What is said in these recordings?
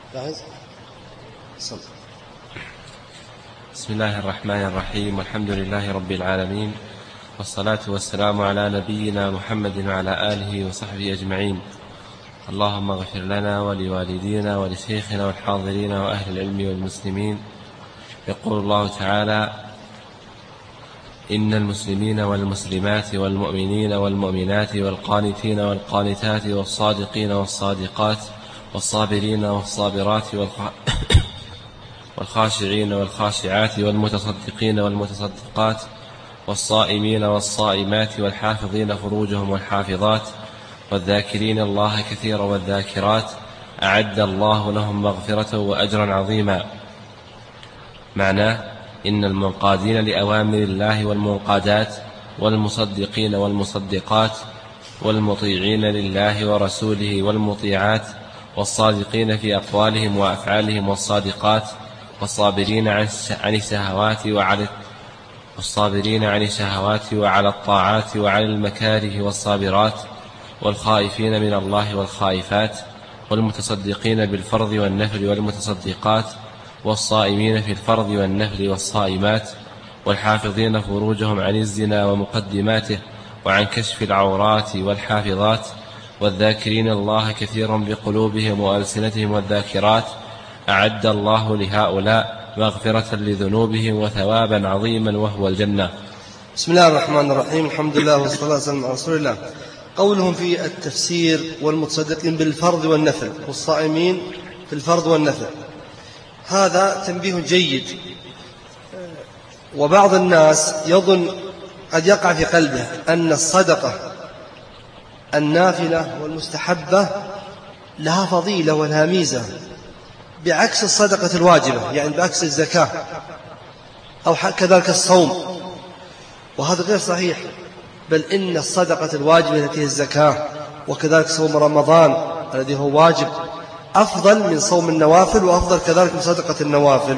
جاهز؟ صل. بسم الله الرحمن الرحيم، والحمد لله رب العالمين، والصلاة والسلام على نبينا محمد وعلى آله وصحبه أجمعين. اللهم اغفر لنا ولوالدينا ولشيخنا والحاضرين وأهل العلم والمسلمين. يقول الله تعالى: إن المسلمين والمسلمات والمؤمنين والمؤمنات والقانتين والقانتات والصادقين والصادقات والصابرين والصابرات والخاشعين والخاشعات والمتصدقين والمتصدقات والصائمين والصائمات والحافظين فروجهم والحافظات والذاكرين الله كثيرا والذاكرات أعد الله لهم مغفرة وأجرا عظيما. معناه: إن المنقادين لأوامر الله والمنقادات والمصدقين والمصدقات والمطيعين لله ورسوله والمطيعات والصادقين في أقوالهم وأفعالهم والصادقات والصابرين عن الشهوات وعلى الطاعات وعلى المكاره والصابرات والخائفين من الله والخائفات والمتصدقين بالفرض والنفل والمتصدقات والصائمين في الفرض والنفل والصائمات والحافظين فروجهم عن الزنا ومقدماته وعن كشف العورات والحافظات والذاكرين الله كثيرا بقلوبهم وألسنتهم والذاكرات أعد الله لهؤلاء مغفرة لذنوبهم وثوابا عظيما وهو الجنة. بسم الله الرحمن الرحيم، الحمد لله والصلاة والسلام على رسول الله. قولهم في التفسير: والمتصدقين بالفرض والنفل والصائمين في الفرض والنفل، هذا تنبيه جيد. وبعض الناس يظن قد يقع في قلبه أن الصدقة النافلة والمستحبة لها فضيلة ولها ميزة بعكس الصدقة الواجبة، يعني بعكس الزكاة أو كذلك الصوم، وهذا غير صحيح. بل إن الصدقة الواجبة التي هي الزكاة وكذلك صوم رمضان الذي هو واجب أفضل من صوم النوافل، وأفضل كذلك من صدقة النوافل.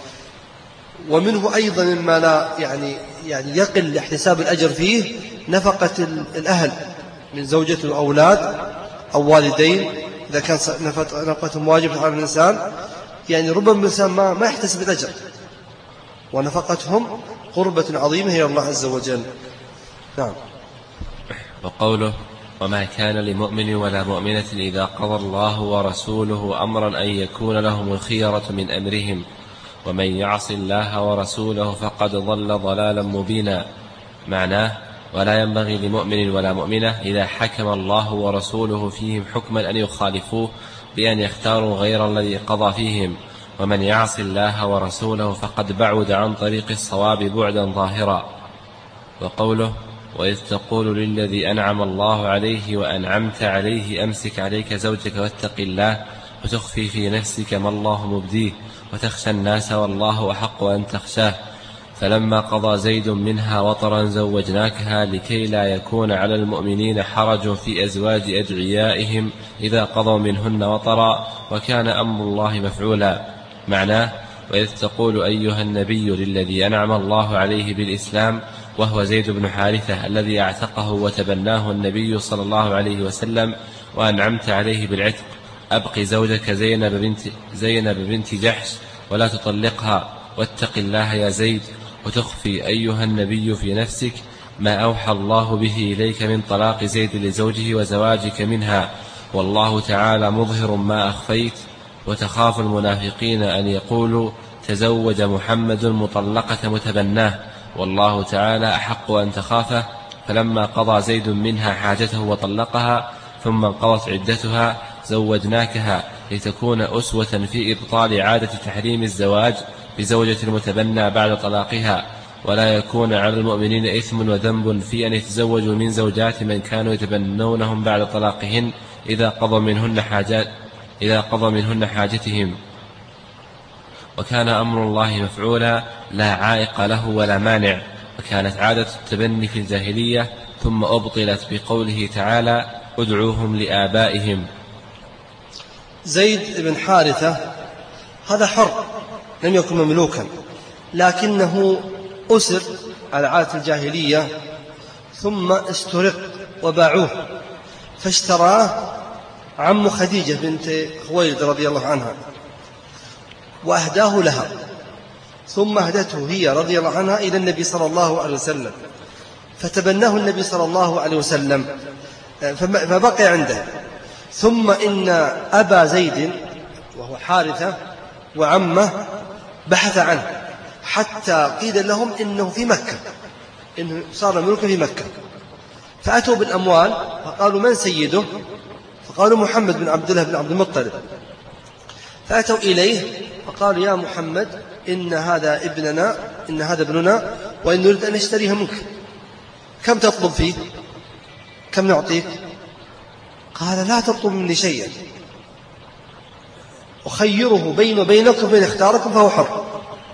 ومنه أيضا مما لا يعني يقل احتساب الأجر فيه نفقة الأهل من زوجة وأولاد أو والدين، إذا كان نفقتهم واجبة على الإنسان، يعني ربما الإنسان ما يحتسب الأجر، ونفقتهم قربة عظيمة هي الله عز وجل. نعم. وقوله: وما كان لمؤمن ولا مؤمنة إذا قضى الله ورسوله أمرا أن يكون لهم الخيرة من أمرهم ومن يعص الله ورسوله فقد ضل ضلالا مبينا. معناه: ولا ينبغي لمؤمن ولا مؤمنة إذا حكم الله ورسوله فيهم حكما أن يخالفوه بأن يختاروا غير الذي قضى فيهم، ومن يعص الله ورسوله فقد بعد عن طريق الصواب بعدا ظاهرا. وقوله: وإذ تقول للذي أنعم الله عليه وأنعمت عليه أمسك عليك زوجك واتق الله وتخفي في نفسك ما الله مبديه وتخشى الناس والله أحق أن تخشاه، فلما قضى زيد منها وطرا زوجناكها لكي لا يكون على المؤمنين حرج في أزواج أدعيائهم إذا قضوا منهن وطرا وكان أمر الله مفعولا. معناه: وإذ تقول أيها النبي للذي أنعم الله عليه بالإسلام وهو زيد بن حارثة الذي اعتقه وتبناه النبي صلى الله عليه وسلم وأنعمت عليه بالعتق: أبق زوجك زينب بنت جحش ولا تطلقها واتق الله يا زيد، وتخفي أيها النبي في نفسك ما أوحى الله به إليك من طلاق زيد لزوجه وزواجك منها، والله تعالى مظهر ما أخفيت، وتخاف المنافقين أن يقولوا تزوج محمد مطلقة متبناه، والله تعالى أحق أن تخافه. فلما قضى زيد منها حاجته وطلقها ثم انقضت عدتها زوجناكها لتكون أسوة في إبطال عادة تحريم الزواج بزوجة المتبنى بعد طلاقها، ولا يكون على المؤمنين إثم وذنب في أن يتزوجوا من زوجات من كانوا يتبنونهم بعد طلاقهن إذا قضى منهن حاجتهم، وكان أمر الله مفعولا لا عائق له ولا مانع. وكانت عادة التبني في الجاهلية ثم أبطلت بقوله تعالى: ادعوهم لآبائهم. زيد بن حارثة هذا حر لم يكن مملوكا، لكنه أسر على عادة الجاهلية ثم استرق وباعوه، فاشتراه عم خديجة بنت خويلد رضي الله عنها، وأهداه لها، ثم أهدته هي رضي الله عنها إلى النبي صلى الله عليه وسلم، فتبناه النبي صلى الله عليه وسلم فبقي عنده. ثم إن أبا زيد وهو حارثة وعمه بحث عنه حتى قيل لهم إنه في مكة، إنه صار ملكا في مكة، فأتوا بالأموال فقالوا من سيده؟ فقالوا محمد بن عبد الله بن عبد المطلب. فأتوا إليه فقالوا يا محمد إن هذا ابننا، إن هذا ابننا، وإن نريد أن نشتريها منك، كم تطلب فيه؟ كم نعطيك؟ قال لا تطلب مني شيئا، أخيره بين وبينكم وبين اختاركم فهو حر.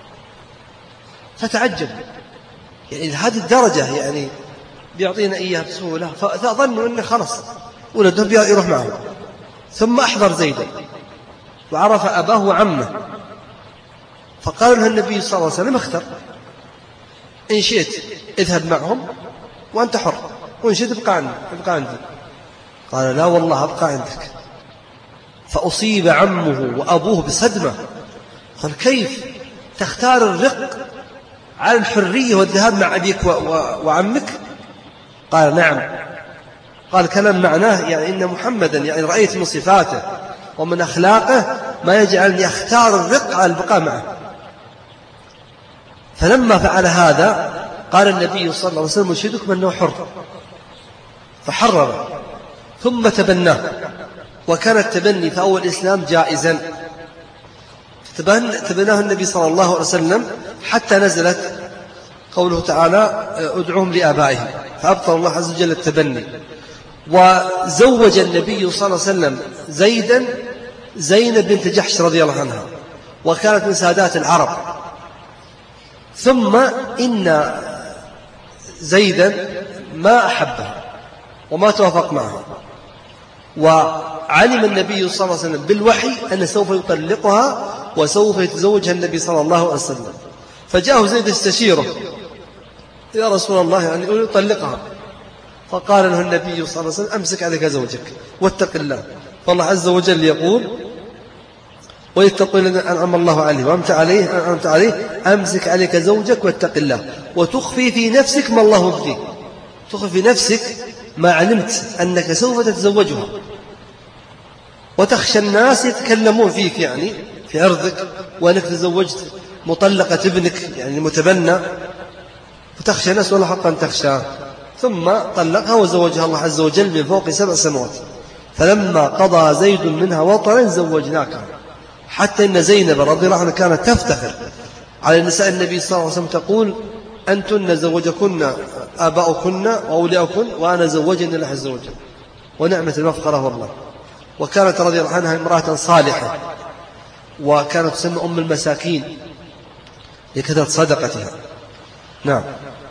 فتعجب، يعني هذه الدرجة يعني بيعطينا إياه بسهولة، فظنوا أنه خلص ولده يروح معه. ثم أحضر زيدا وعرف أباه وعمه، فقال له النبي صلى الله عليه وسلم اختر، إن شئت اذهب معهم وأنت حر، وإن شئت ابقى عندي. قال لا والله أبقى عندك. فأصيب عمه وأبوه بصدمة، قال كيف تختار الرق على الحرية والذهاب مع أبيك وعمك؟ قال نعم. قال كلام معناه يعني إن محمدا يعني رأيت من صفاته ومن أخلاقه ما يجعلني أختار الرق على البقاء معه. فلما فعل هذا قال النبي صلى الله عليه وسلم أشهدكم أنه حر، فحرر ثم تبناه. وكان التبني في أول الإسلام جائزا، تبناه النبي صلى الله عليه وسلم حتى نزلت قوله تعالى ادعوهم لآبائهم، فأبطل الله عز وجل التبني. وزوج النبي صلى الله عليه وسلم زيدا زينب بنت جحش رضي الله عنها، وكانت من سادات العرب. ثم إن زيدا ما أحبها وما توافق معها، وعلم النبي صلى الله عليه وسلم بالوحي أن سوف يطلقها وسوف يتزوجها النبي صلى الله عليه وسلم. فجاءه زيد يستشيره يا رسول الله يعني يطلقها، فقال له النبي صلى الله عليه وسلم أمسك عليك زوجك واتق الله، فالله عز وجل يقول ويتقون الذين أنعم الله عليه وأنعمت عليه أمسك عليك زوجك واتق الله وتخفي في نفسك ما الله مبديه. تخفي في نفسك ما علمت أنك سوف تتزوجها، وتخشى الناس يتكلمون فيك يعني في عرضك وأنك تزوجت مطلقة ابنك يعني متبنى، فتخشى الناس ولا حق أن تخشى. ثم طلقها وزوجها الله عز وجل من فوق 7 سنوات. فلما قضى زيد منها وطرا زوجناك، حتى إن زينب رضي الله عنها كانت تفتخر على نساء النبي صلى الله عليه وسلم تقول أنتن زوجكن آباؤكن وأولياؤكن وأنا زوجني الله عز وجل، ونعمة المفخرة والله. وكانت رضي الله عنها امرأة صالحة، وكانت تسمى أم المساكين لكثرة صدقتها. نعم.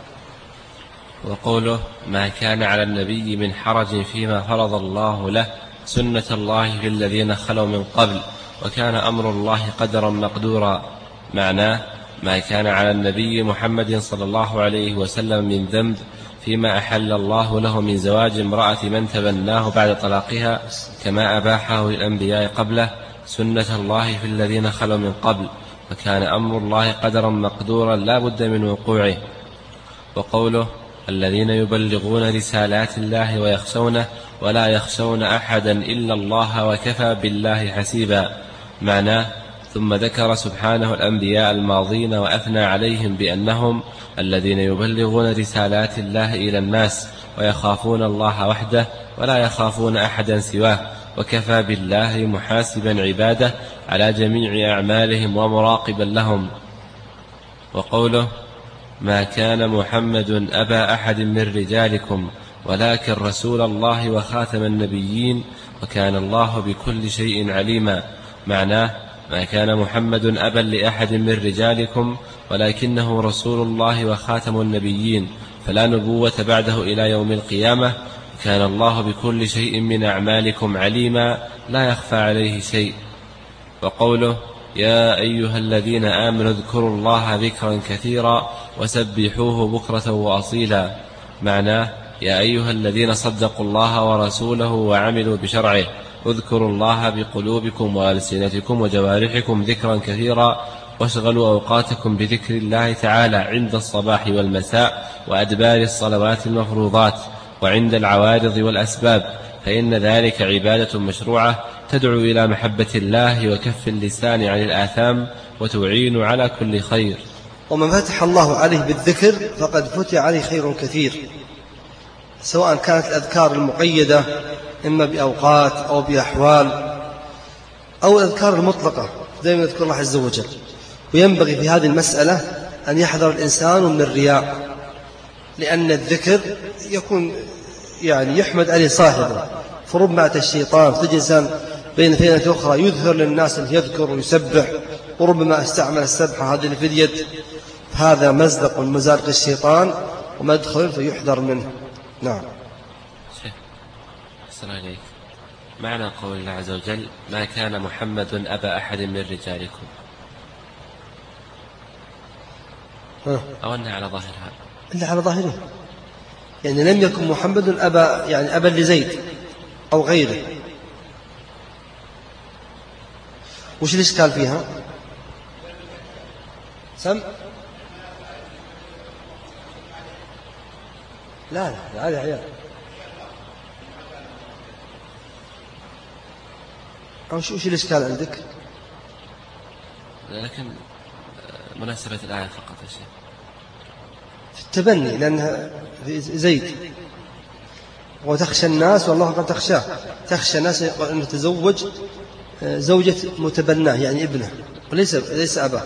وقوله ما كان على النبي من حرج فيما فرض الله له سنة الله في الذين خلوا من قبل وكان أمر الله قدرا مقدورا. معناه ما كان على النبي محمد صلى الله عليه وسلم من ذنب فيما أحل الله له من زواج امرأة من تبناه بعد طلاقها كما أباحه للأنبياء قبله سنة الله في الذين خلوا من قبل وكان أمر الله قدرا مقدورا لا بد من وقوعه. وقوله الذين يبلغون رسالات الله ويخشونه ولا يخشون أحدا إلا الله وكفى بالله حسيبا. معناه ثم ذكر سبحانه الأنبياء الماضين وأثنى عليهم بأنهم الذين يبلغون رسالات الله إلى الناس ويخافون الله وحده ولا يخافون أحدا سواه وكفى بالله محاسبا عباده على جميع أعمالهم ومراقبا لهم. وقوله ما كان محمد أبا أحد من رجالكم ولكن رسول الله وخاتم النبيين وكان الله بكل شيء عليما. معناه ما كان محمد أبا لأحد من رجالكم ولكنه رسول الله وخاتم النبيين فلا نبوة بعده إلى يوم القيامة كان الله بكل شيء من أعمالكم عليما لا يخفى عليه شيء. وقوله يا أيها الذين آمنوا اذكروا الله ذكرا كثيرا وسبحوه بكرة وأصيلا. معناه يا أيها الذين صدقوا الله ورسوله وعملوا بشرعه اذكروا الله بقلوبكم وألسنتكم وجوارحكم ذكرا كثيرا واشغلوا أوقاتكم بذكر الله تعالى عند الصباح والمساء وأدبار الصلوات المفروضات وعند العوارض والأسباب، فإن ذلك عبادة مشروعة تدعو إلى محبة الله وكف اللسان عن الآثام وتعين على كل خير. ومن فتح الله عليه بالذكر فقد فتح عليه خير كثير، سواء كانت الأذكار المقيدة إما بأوقات أو بأحوال أو الأذكار المطلقة دائما يذكر الله عز وجل. وينبغي في هذه المسألة أن يحذر الإنسان من الرياء، لأن الذكر يكون يحمد عليه صاحبه، فربما أتى الشيطان تجد إنسان بين فينة أخرى يظهر للناس أن يذكر ويسبح، وربما استعمل السبحة هذه في اليد، هذا مزدق من مزارق الشيطان ومدخل فيحذر منه. نعم. أحسن عليك. معنى قول الله عز وجل ما كان محمد أبا أحد من رجالكم، أو أنها على ظاهرها؟ إلا على ظاهره، لم يكن محمد أبا أبا لزيد أو غيره. وش الإشكال فيها؟ سم؟ لا يا عيال، أو وش الإشكال عندك؟ لكن مناسبة الآية فقط يا شيخ في التبني، لأنها زيد وتخشى الناس والله قد تخشاه، تخشى الناس أن يتزوج زوجة متبناه ابنه وليس أباه.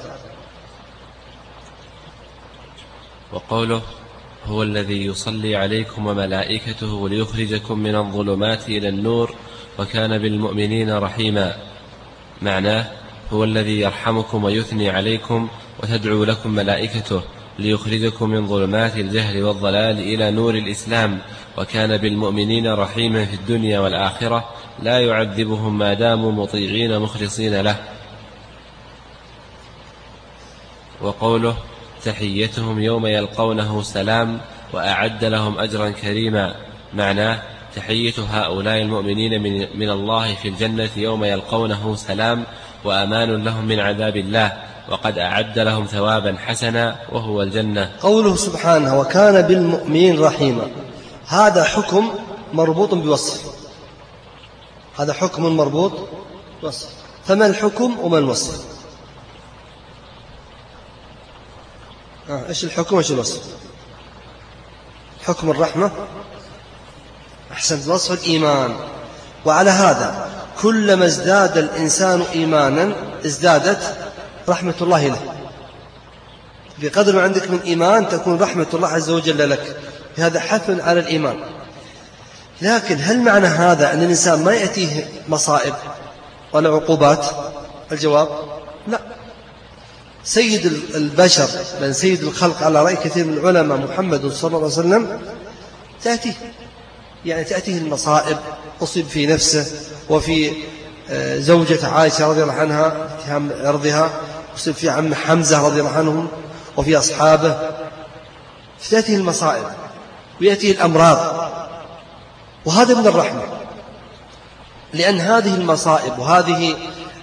وقوله هو الذي يصلي عليكم وملائكته ليخرجكم من الظلمات إلى النور وكان بالمؤمنين رحيما، معناه هو الذي يرحمكم ويثني عليكم وتدعو لكم ملائكته ليخرجكم من ظلمات الجهل والضلال إلى نور الإسلام، وكان بالمؤمنين رحيما في الدنيا والآخرة لا يعذبهم ما داموا مطيعين مخلصين له. وقوله تحيتهم يوم يلقونه سلام وأعد لهم أجرا كريما، معناه تحية هؤلاء المؤمنين من الله في الجنة يوم يلقونه سلام وأمان لهم من عذاب الله، وقد أعد لهم ثوابا حسنا وهو الجنة. قوله سبحانه وكان بالمؤمنين رحيما، هذا حكم مربوط بوصف، هذا حكم مربوط بوصف، فما الحكم وما الوصف؟ إيش الحكم وإيش الوصف؟ حكم الرحمة، أحسنت، وصف الإيمان. وعلى هذا كلما ازداد الإنسان إيمانا ازدادت رحمة الله له، بقدر ما عندك من إيمان تكون رحمة الله عز وجل لك، هذا حث على الإيمان. لكن هل معنى هذا أن الإنسان ما يأتيه مصائب ولا عقوبات؟ الجواب لا. سيد البشر بل سيد الخلق على رأي كثير من العلماء محمد صلى الله عليه وسلم تأتيه المصائب، أصيب في نفسه وفي زوجة عائشة رضي الله عنها اتهام عرضها، أصيب في عم حمزة رضي الله عنهم وفي أصحابه، فتأتيه المصائب ويأتيه الأمراض، وهذا من الرحمة، لأن هذه المصائب وهذه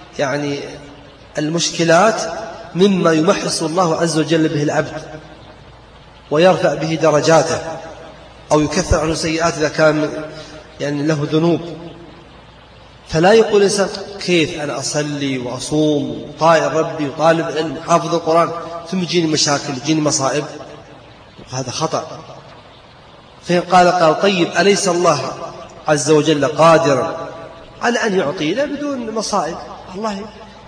المشكلات مما يمحص الله عز وجل به العبد ويرفع به درجاته أو يكفر عنه سيئات إذا كان له ذنوب. فلا يقول الإنسان كيف أنا أصلي وأصوم وطائع ربي وطالب علم حافظ القرآن ثم يجيني مشاكل يجيني مصائب، هذا خطأ. فإن قال طيب أليس الله عز وجل قادرا على أن يعطينا بدون مصائب؟ الله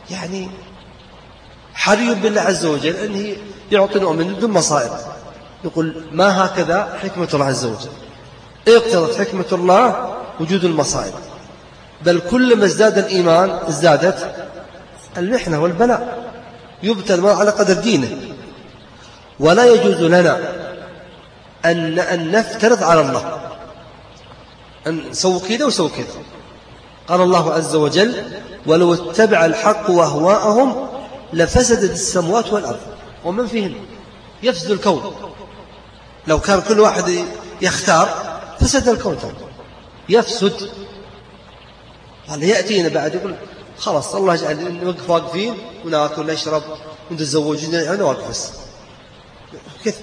حري بالله عز وجل أنه يعطي المؤمن بدون مصائب. يقول ما هكذا حكمة الله عز وجل، اقتضت حكمة الله وجود المصائب، بل كلما ازداد الإيمان ازدادت المحنة والبلاء، يبتلى المرء على قدر دينه. ولا يجوز لنا أن نفترض على الله أن سووا كذا وسووا كذا. قال الله عز وجل ولو اتبع الحق وأهواءهم لفسدت السماوات والأرض ومن فيهن، يفسد الكون. لو كان كل واحد يختار فسد الكون، يفسد. هل يأتينا بعد يقول خلاص الله يجعل نوقف واقفين وناكل نشرب ونتزوج أنا واقف بس كيف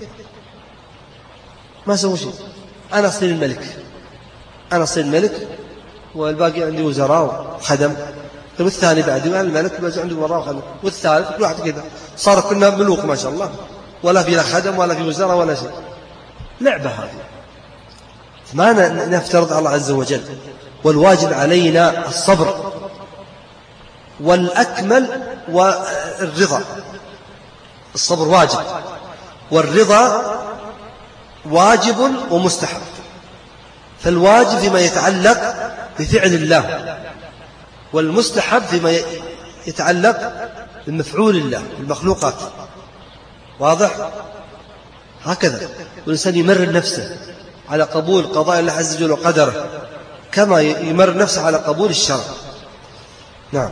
ما سووا شيء. أنا أصير الملك والباقي عندي وزراء وخدم. والثاني بعدي الملك بس عنده وزراء وخدم. والثالث كل واحد كذا صار كلنا ملوك ما شاء الله ولا في لا خدم ولا في وزراء ولا شيء. لعبة هذه ما نفترض الله عز وجل. والواجب علينا الصبر والأكمل والرضا. الصبر واجب والرضا واجب ومستحب. فالواجب فيما يتعلق بفعل الله والمستحب فيما يتعلق بمفعول الله بالمخلوقات. واضح؟ هكذا والإنسان يمرن نفسه على قبول قضاء الله عز وجل وقدره كما يمرن نفسه على قبول الشرع. نعم.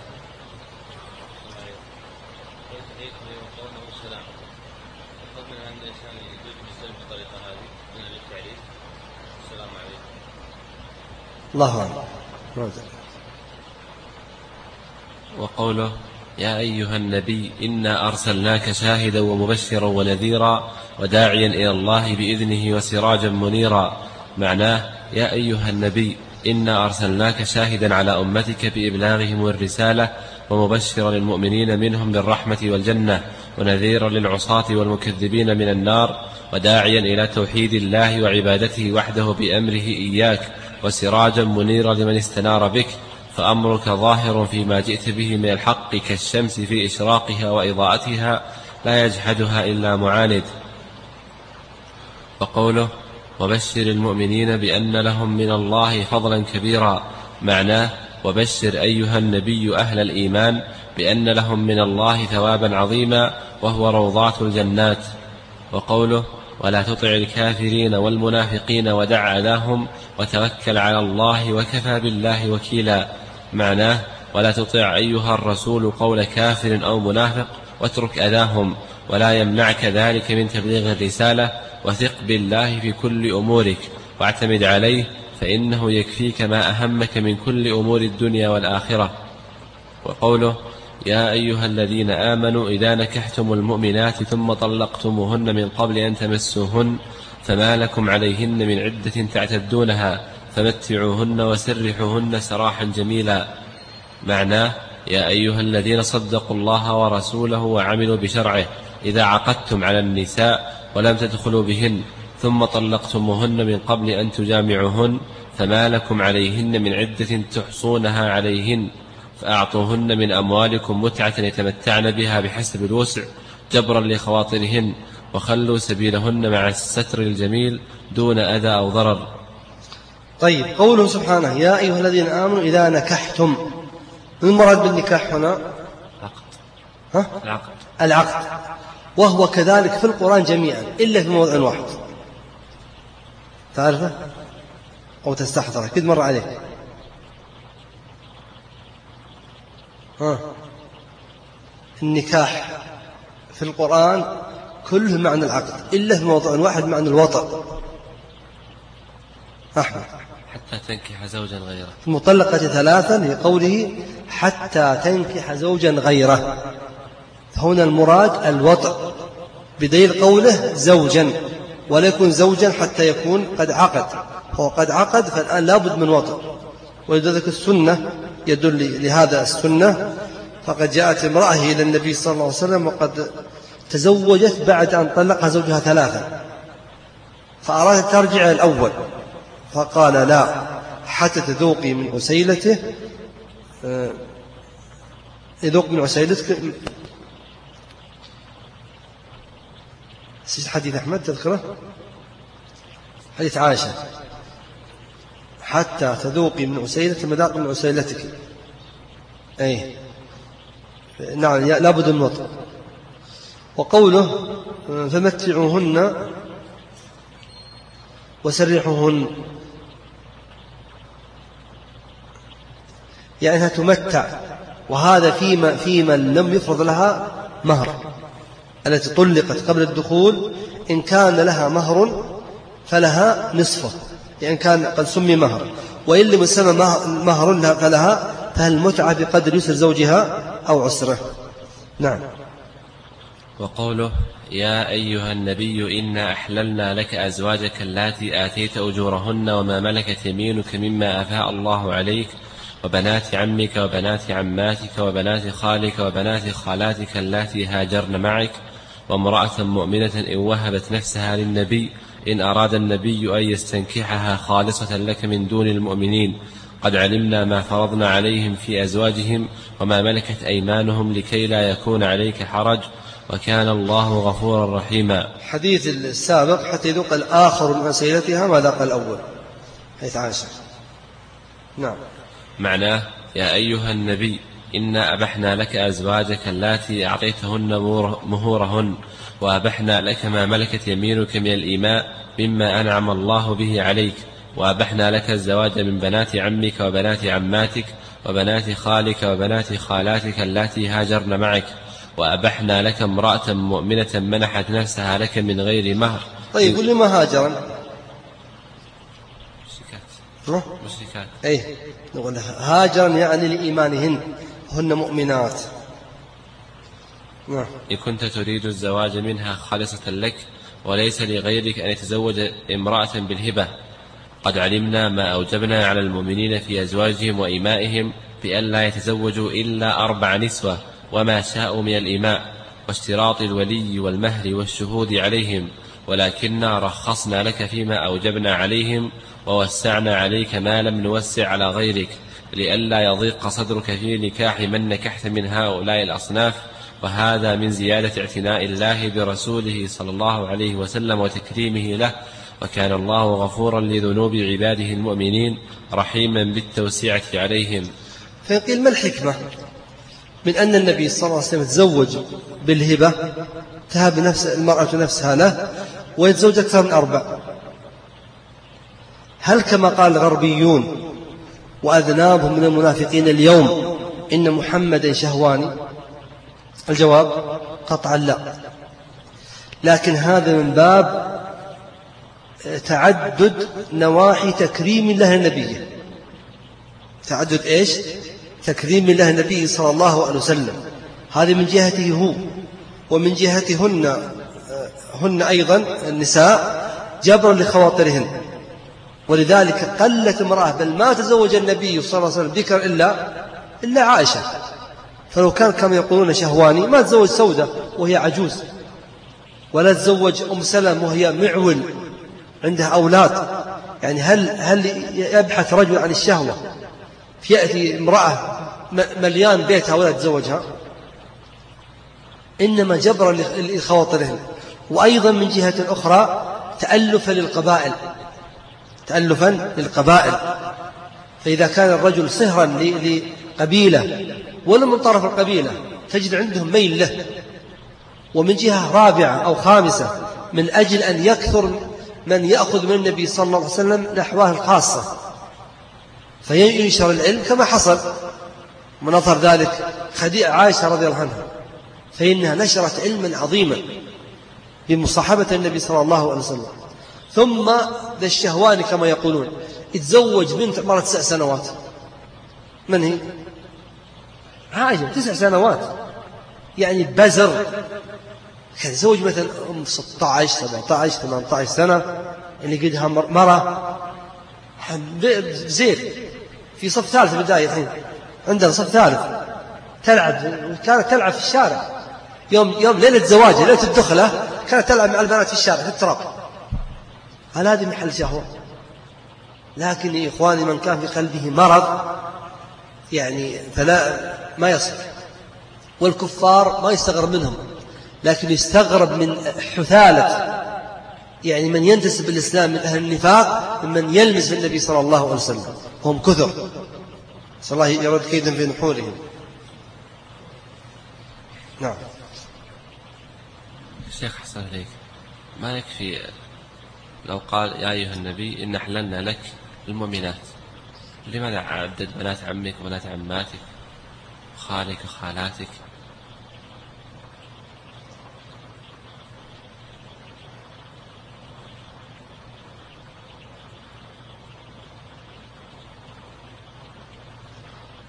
الله أعلم. وقوله يا أيها النبي إنا أرسلناك شاهدا ومبشرا ونذيرا وداعيا إلى الله بإذنه وسراجا منيرا. معناه يا أيها النبي إنا أرسلناك شاهدا على أمتك بإبلاغهم الرسالة ومبشرا للمؤمنين منهم بالرحمة والجنة ونذيرا للعصاة والمكذبين من النار وداعيا إلى توحيد الله وعبادته وحده بأمره إياك وسراجا منيرا لمن استنار بك. فأمرك ظاهر فيما جئت به من الحق كالشمس في إشراقها وإضاءتها لا يجحدها إلا معاند. وقوله وبشر المؤمنين بأن لهم من الله فضلا كبيرا. معناه وبشر أيها النبي أهل الإيمان بأن لهم من الله ثوابا عظيما وهو روضات الجنات. وقوله ولا تطع الكافرين والمنافقين ودع أذاهم وتوكل على الله وكفى بالله وكيلا. معناه ولا تطع أيها الرسول قول كافر أو منافق واترك أذاهم ولا يمنعك ذلك من تبليغ الرسالة وثق بالله في كل أمورك واعتمد عليه فإنه يكفيك ما أهمك من كل أمور الدنيا والآخرة. وقوله يا أيها الذين آمنوا إذا نكحتم المؤمنات ثم طلقتموهن من قبل أن تمسوهن فما لكم عليهن من عدة تعتدونها فمتعوهن وسرحوهن سراحا جميلا. معناه يا أيها الذين صدقوا الله ورسوله وعملوا بشرعه إذا عقدتم على النساء ولم تدخلوا بهن ثم طلقتموهن من قبل أن تجامعوهن فما لكم عليهن من عدة تحصونها عليهن فأعطوهن من أموالكم متعة يتمتعن بها بحسب الوسع جبرا لخواطرهن وخلوا سبيلهن مع الستر الجميل دون أذى أو ضرر. طيب قوله سبحانه يا أيها الذين آمنوا إذا نكحتم. المراد بالنكاح هنا العقد وهو كذلك في القرآن جميعا إلا في موضع واحد تعرفه أو تستحضره كد مر عليك النكاح في القرآن كله معنى العقد إلا في موضع واحد معنى الوطأ. أحمد حتى تنكح زوجا غيره. المطلقة ثلاثا لقوله حتى تنكح زوجا غيره فهنا المراد الوطأ بدليل قوله زوجا ولا يكون زوجا حتى يكون قد عقد. هو قد عقد فالآن لابد من وطأ. ولذلك السنة يدل لهذا السنة فقد جاءت امرأة إلى النبي صلى الله عليه وسلم وقد تزوجت بعد أن طلقها زوجها ثلاثا فأرادت ترجع الأول فقال لا حتى تذوقي من عسيلته يذوق من عسيلتك. حديث أحمد تذكره حديث عائشة حتى تذوقي من عسيلة مذاق من عسيلتك. أي نعم لابد من وطأ. وقوله فمتعوهن وسرحوهن يعني أنها تمتع وهذا في من لم يفرض لها مهر التي طلقت قبل الدخول إن كان لها مهر فلها نصفه يعني كان قد سمي مهر وإن لم يسمى مهر فلها، فالمتعة بقدر يسر زوجها أو عسره. نعم. وقوله يا أيها النبي إنا أحللنا لك أزواجك اللاتي آتيت أجورهن وما ملكت يمينك مما أفاء الله عليك وبنات عمك وبنات عماتك وبنات خالك وبنات خالاتك اللاتي هاجرن معك وامرأة مؤمنة إن وهبت نفسها للنبي إن أراد النبي أن يستنكحها خالصة لك من دون المؤمنين قد علمنا ما فرضنا عليهم في أزواجهم وما ملكت أيمانهم لكي لا يكون عليك حرج وكان الله غفورا رحيما. حديث السابق حتى يذوق الآخر من سيدتها ما ذاق الأول، حيث عائشة. نعم. معناه يا أيها النبي إنا أبحنا لك أزواجك اللاتي أعطيتهن مهورهن وأبحنا لك ما ملكت يمينك من الإيماء مما أنعم الله به عليك وأبحنا لك الزواج من بنات عمك وبنات عماتك وبنات خالك وبنات خالاتك اللاتي هاجرن معك وأبحنا لك امرأة مؤمنة منحت نفسها لك من غير مهر. طيب قل لي ما هاجرا؟ مشركات. أي نقول هاجرا يعني لإيمانهن، هن مؤمنات. نعم. إن كنت تريد الزواج منها خالصة لك وليس لغيرك أن يتزوج امرأة بالهبة قد علمنا ما أوجبنا على المؤمنين في أزواجهم وإمائهم بأن لا يتزوجوا إلا 4 نسوة وما شاءوا من الإماء واشتراط الولي والمهر والشهود عليهم ولكننا رخصنا لك فيما أوجبنا عليهم ووسعنا عليك ما لم نوسع على غيرك لئلا يضيق صدرك في نكاح من نكحت من هؤلاء الأصناف وهذا من زيادة اعتناء الله برسوله صلى الله عليه وسلم وتكريمه له وكان الله غفورا لذنوب عباده المؤمنين رحيما بالتوسعة عليهم. فيقول ما الحكمة من أن النبي صلى الله عليه وسلم تزوج بالهبة تهب المرأة نفسها له ويتزوج أكثر من 4؟ هل كما قال الغربيون وأذنابهم من المنافقين اليوم إن محمدا شهواني؟ الجواب قطعا لا، لكن هذا من باب تعدد نواحي تكريم الله النبي. تعدد إيش؟ تكريم الله النبي صلى الله عليه وسلم. هذه من جهته هو، ومن جهتهن هن أيضا النساء جبرا لخواطرهن. ولذلك قلت امرأة بل ما تزوج النبي صلى الله عليه وسلم ذكر إلا عائشة. فلو كان كما يقولون شهواني ما تزوج سودة وهي عجوز، ولا تزوج أم سلم وهي معول عندها أولاد. يعني هل يبحث رجل عن الشهوة فيأتي امرأة مليان بيتها ولا تزوجها؟ إنما جبر لخواطرهن. وأيضا من جهة أخرى تألفا للقبائل. فإذا كان الرجل صهرا لقبيلة ولا من طرف القبيلة تجد عندهم ميل له. ومن جهة رابعة أو خامسة من أجل أن يكثر من يأخذ من النبي صلى الله عليه وسلم الأحوال الخاصة فينشر العلم كما حصل من أظهر ذلك عائشة رضي الله عنها، فإنها نشرت علما عظيما بمصاحبة النبي صلى الله عليه وسلم. ثم ذا الشهواني كما يقولون اتزوج بنت عمرها 9 سنوات. من هي؟ عائشة 9 سنوات، يعني بزر. كان يتزوج مثلا 16 17 18 سنة اللي قدها مرة زير في صف ثالث بداية الحين عندنا صف ثالث تلعب، كانت تلعب في الشارع يوم ليلة زواجها ليلة الدخلة كانت تلعب مع البنات في الشارع في التراب. هل هذه محل شهوة؟ لكن يا إخواني من كان في قلبه مرض يعني فلا ما يصل. والكفار ما يستغرب منهم، لكن يستغرب من حثالة يعني من ينتسب الإسلام من أهل النفاق ممن يلمس في النبي صلى الله عليه وسلم، هم كثر. صلى الله يرد كيدا في نحورهم. نعم. الشيخ حسن عليك، ما يكفي لو قال يا أيها النبي إن أحللنا لك المؤمنات، لماذا عدد بنات عمك وبنات عماتك وخالك وخالاتك؟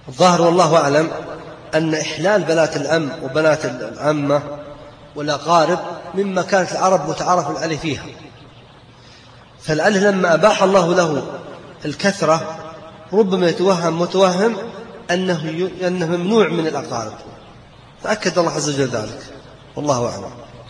الظاهر والله أعلم أن إحلال بنات العم وبنات العمة والأقارب مما كانت العرب متعارف عليه فيها، فلعله لما أباح الله له الكثرة ربما يتوهم متوهم أنه ممنوع من الأقارب، فأكد الله عز وجل ذلك، والله أعلم.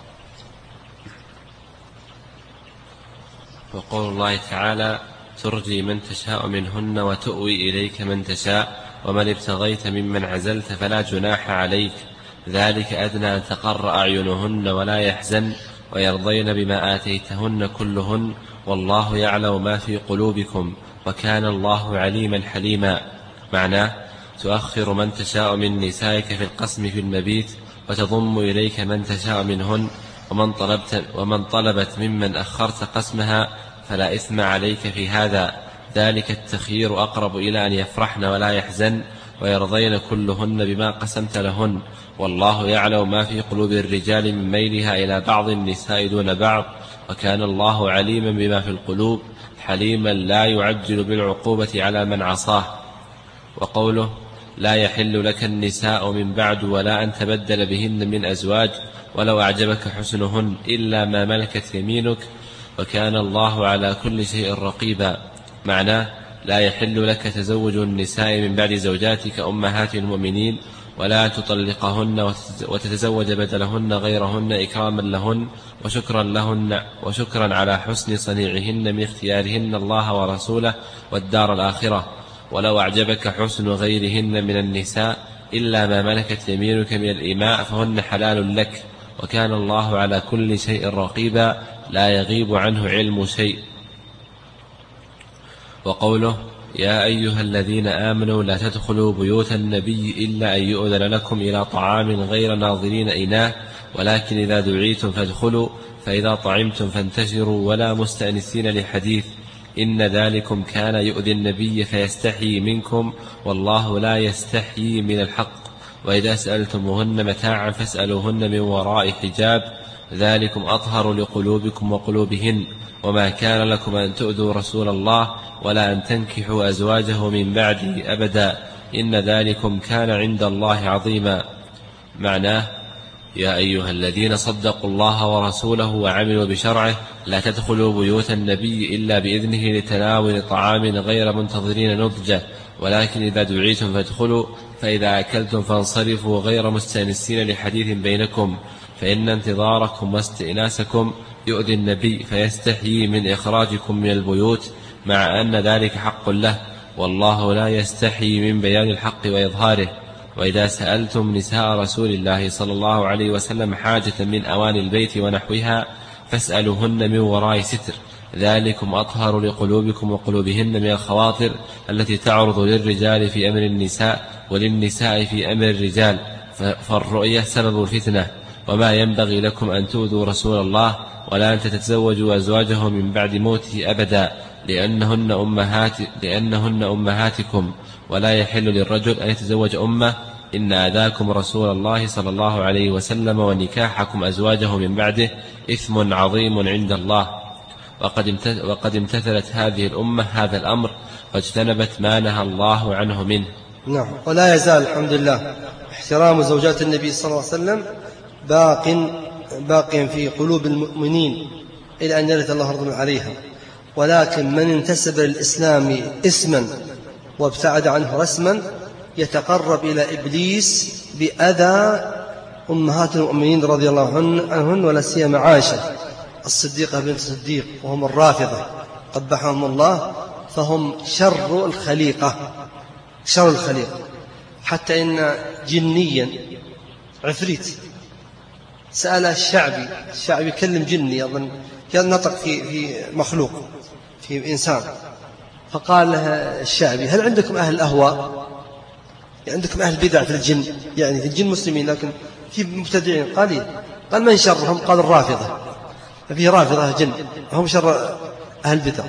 وقول الله تعالى: ترجي من تشاء منهن وتؤوي إليك من تشاء ومن ابتغيت ممن عزلت فلا جناح عليك، ذلك أدنى أن تقر أعينهن ولا يحزن ويرضين بما آتيتهن كلهن والله يعلم ما في قلوبكم وكان الله عليما حليما. معناه: تؤخر من تشاء من نسائك في القسم في المبيت وتضم إليك من تشاء منهن، ومن طلبت ممن أخرت قسمها فلا إثم عليك في هذا، ذلك التخيير أقرب إلى أن يفرحن ولا يحزن ويرضين كلهن بما قسمت لهن، والله يعلم ما في قلوب الرجال من ميلها إلى بعض النساء دون بعض وكان الله عليما بما في القلوب حليما لا يعجل بالعقوبة على من عصاه. وقوله: لا يحل لك النساء من بعد ولا أن تبدل بهن من أزواج ولو أعجبك حسنهن إلا ما ملكت يمينك وكان الله على كل شيء رقيبا. معناه: لا يحل لك تزوج النساء من بعد زوجاتك أمهات المؤمنين ولا تطلقهن وتتزوج بدلهن غيرهن إكراما لهن وشكرا على حسن صنيعهن من اختيارهن الله ورسوله والدار الآخرة، ولو أعجبك حسن غيرهن من النساء إلا ما ملكت يمينك من الإماء فهن حلال لك وكان الله على كل شيء رقيبا لا يغيب عنه علم شيء. وقوله: يا أيها الذين آمنوا لا تدخلوا بيوت النبي إلا أن يؤذن لكم إلى طعام غير ناظرين إناه ولكن إذا دعيتم فادخلوا فإذا طعمتم فانتشروا ولا مستأنسين لحديث إن ذلكم كان يؤذي النبي فيستحيي منكم والله لا يستحيي من الحق، وإذا سألتموهن متاعا فاسألوهن من وراء حجاب ذلكم أطهر لقلوبكم وقلوبهن، وما كان لكم أن تؤذوا رسول الله ولا أن تنكحوا أزواجه من بعده أبدا إن ذلكم كان عند الله عظيما. معناه: يا أيها الذين صدقوا الله ورسوله وعملوا بشرعه لا تدخلوا بيوت النبي إلا بإذنه لتناول طعام غير منتظرين نضجه ولكن إذا دعيتم فادخلوا فإذا أكلتم فانصرفوا غير مستأنسين لحديث بينكم فإن انتظاركم واستئناسكم يؤذي النبي فيستحيي من إخراجكم من البيوت مع أن ذلك حق له والله لا يستحيي من بيان الحق وإظهاره. وإذا سألتم نساء رسول الله صلى الله عليه وسلم حاجة من أواني البيت ونحوها فاسألوهن من وراء ستر ذلكم أطهر لقلوبكم وقلوبهن من الخواطر التي تعرض للرجال في أمر النساء وللنساء في أمر الرجال، فالرؤية سبب الفتنة، وما ينبغي لكم أن تؤذوا رسول الله ولا أن تتزوجوا أزواجه من بعد موته أبدا لأنهن أمهاتكم ولا يحل للرجل أن يتزوج أمه إن آذاكم رسول الله صلى الله عليه وسلم ونكاحكم أزواجه من بعده إثم عظيم عند الله. وقد امتثلت هذه الأمة هذا الأمر واجتنبت ما نهى الله عنه منه. نعم. ولا يزال الحمد لله احترام زوجات النبي صلى الله عليه وسلم باق في قلوب المؤمنين إلى أن يرث الله أرضا عليها، ولكن من انتسب للإسلام اسما وابتعد عنه رسما يتقرب إلى إبليس بأذى أمهات المؤمنين رضي الله عنهن ولا سيما عائشة الصديقة بنت الصديق، وهم الرافضة قبحهم الله، فهم شر الخليقة حتى إن جنيا عفريت سأل الشعبي يكلم جني أظن نطق في مخلوق في إنسان، فقال لها الشعبي: هل عندكم أهل أهواء؟ يعني عندكم أهل بدع في الجن؟ يعني في الجن مسلمين لكن في مبتدعين قليل. قال: من شرهم؟ قال: الرافضة. ففي رافضة جن هم شر أهل بدع.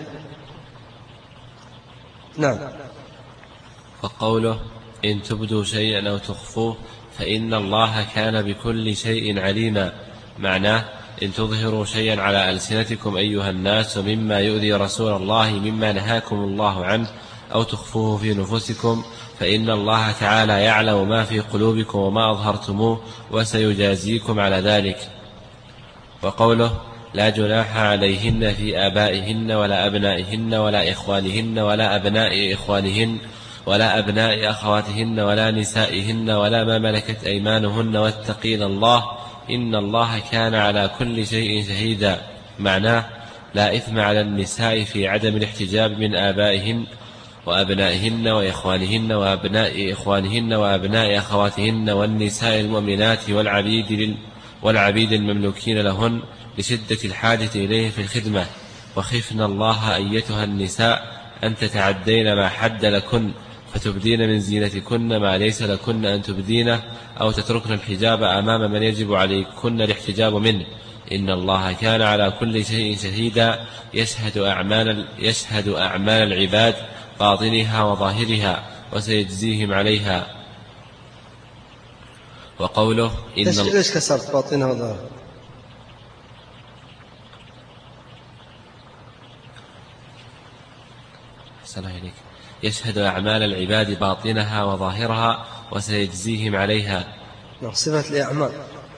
نعم. وقوله: إن تبدوا شيئا أو تخفوه فإن الله كان بكل شيء عليما. معناه: إن تظهروا شيئا على ألسنتكم أيها الناس مما يؤذي رسول الله مما نهاكم الله عنه أو تخفوه في نفوسكم فإن الله تعالى يعلم ما في قلوبكم وما أظهرتموه وسيجازيكم على ذلك. وقوله لا جناح عليهن في آبائهن ولا أبنائهن ولا إخوانهن ولا أبناء إخوانهن ولا أبناء أخواتهن ولا نسائهن ولا ما ملكت أيمانهن واتقين الله إن الله كان على كل شيء شهيدا. معناه لا إثم على النساء في عدم الاحتجاب من آبائهن وأبنائهن وإخوانهن وأبناء إخوانهن وأبناء أخواتهن والنساء المؤمنات والعبيد المملوكين لهن لشدة الحاجة إليه في الخدمة. وخفن الله أيتها النساء أن تتعدين ما حد لكن فتبدين من زينتكن ما ليس لكن أن تبدينه أو تتركن الحجاب أمام من يجب عليكن الاحتجاب منه إن الله كان على كل شيء شهيدا يشهد أعمال العباد باطنها وظاهرها وسيجزيهم عليها. وقوله ليش كسرت باطنها وظاهرها؟ يشهد أعمال العباد باطنها وظاهرها وسيجزيهم عليها. صفة الأعمال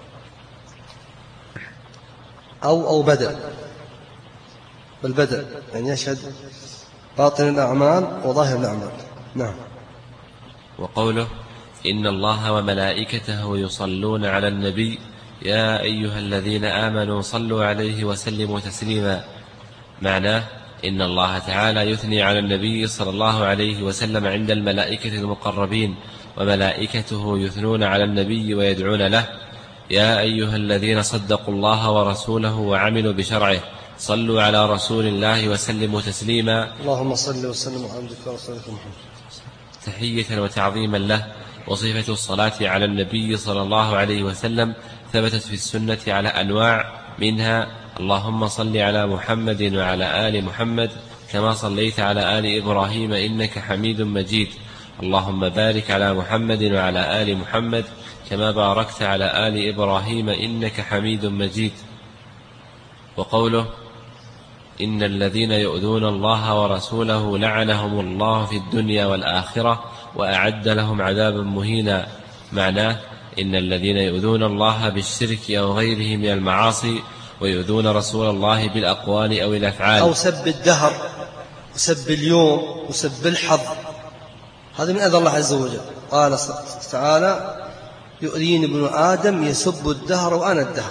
أو بدل بالبدل يعني يشهد باطن الأعمال وظاهر الأعمال. نعم. وقوله إن الله وملائكته يصلون على النبي يا أيها الذين آمنوا صلوا عليه وسلموا تسليما. معناه إن الله تعالى يثني على النبي صلى الله عليه وسلم عند الملائكة المقربين وملائكته يثنون على النبي ويدعون له يا أيها الذين صدقوا الله ورسوله وعملوا بشرعه صلوا على رسول الله وسلموا تسليما. اللهم صل وسلم على عبدك ورسولك محمد. تحية وتعظيما له. وصفة الصلاة على النبي صلى الله عليه وسلم ثبتت في السنة على أنواع منها اللهم صل على محمد وعلى آل محمد كما صليت على آل إبراهيم إنك حميد مجيد اللهم بارك على محمد وعلى آل محمد كما باركت على آل إبراهيم إنك حميد مجيد. وقوله إن الذين يؤذون الله ورسوله لعنهم الله في الدنيا والآخرة وأعد لهم عذابا مهينا. معناه إن الذين يؤذون الله بالشرك أو غيره من المعاصي ويؤذون رسول الله بالأقوال أو الأفعال أو سب الدهر وسب اليوم وسب الحظ هذا من أذى الله عز وجل. قال تعالى يؤذيني ابن آدم يسب الدهر وأنا الدهر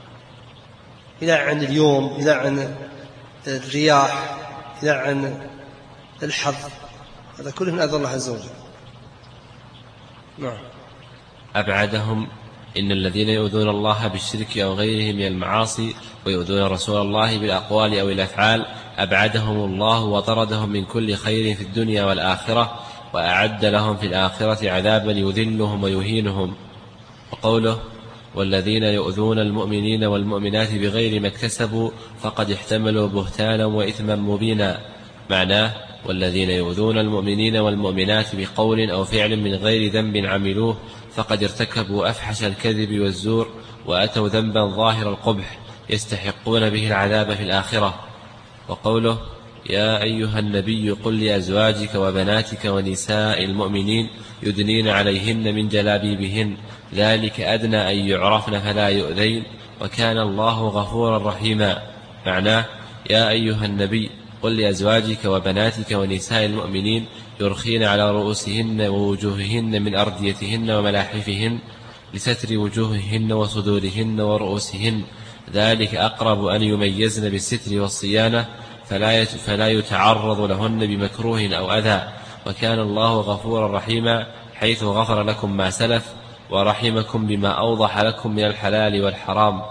يلعن اليوم يلعن الرياح يلعن الحظ هذا كله من أذى الله عز وجل. نعم. أبعدهم إن الذين يؤذون الله بالشرك أو غيره من المعاصي ويؤذون رسول الله بالأقوال أو الأفعال أبعدهم الله وطردهم من كل خير في الدنيا والآخرة وأعد لهم في الآخرة عذابا يذلهم ويهينهم. وقوله والذين يؤذون المؤمنين والمؤمنات بغير ما اكتسبوا فقد احتملوا بهتانا وإثما مبينا. معناه والذين يؤذون المؤمنين والمؤمنات بقول أو فعل من غير ذنب عملوه فقد ارتكبوا أفحش الكذب والزور وأتوا ذنبا ظاهر القبح يستحقون به العذاب في الآخرة. وقوله يا أيها النبي قل لأزواجك وبناتك ونساء المؤمنين يدنين عليهن من جلابيبهن ذلك أدنى أن يعرفن فلا يؤذين وكان الله غفورا رحيما. معناه يا أيها النبي قل لأزواجك وبناتك ونساء المؤمنين يرخين على رؤوسهن ووجوههن من أرديتهن وملاحفهن لستر وجوههن وصدورهن ورؤوسهن ذلك أقرب أن يميزن بالستر والصيانة فلا يتعرض لهن بمكروه أو أذى وكان الله غفورا رحيما حيث غفر لكم ما سلف ورحمكم بما أوضح لكم من الحلال والحرام.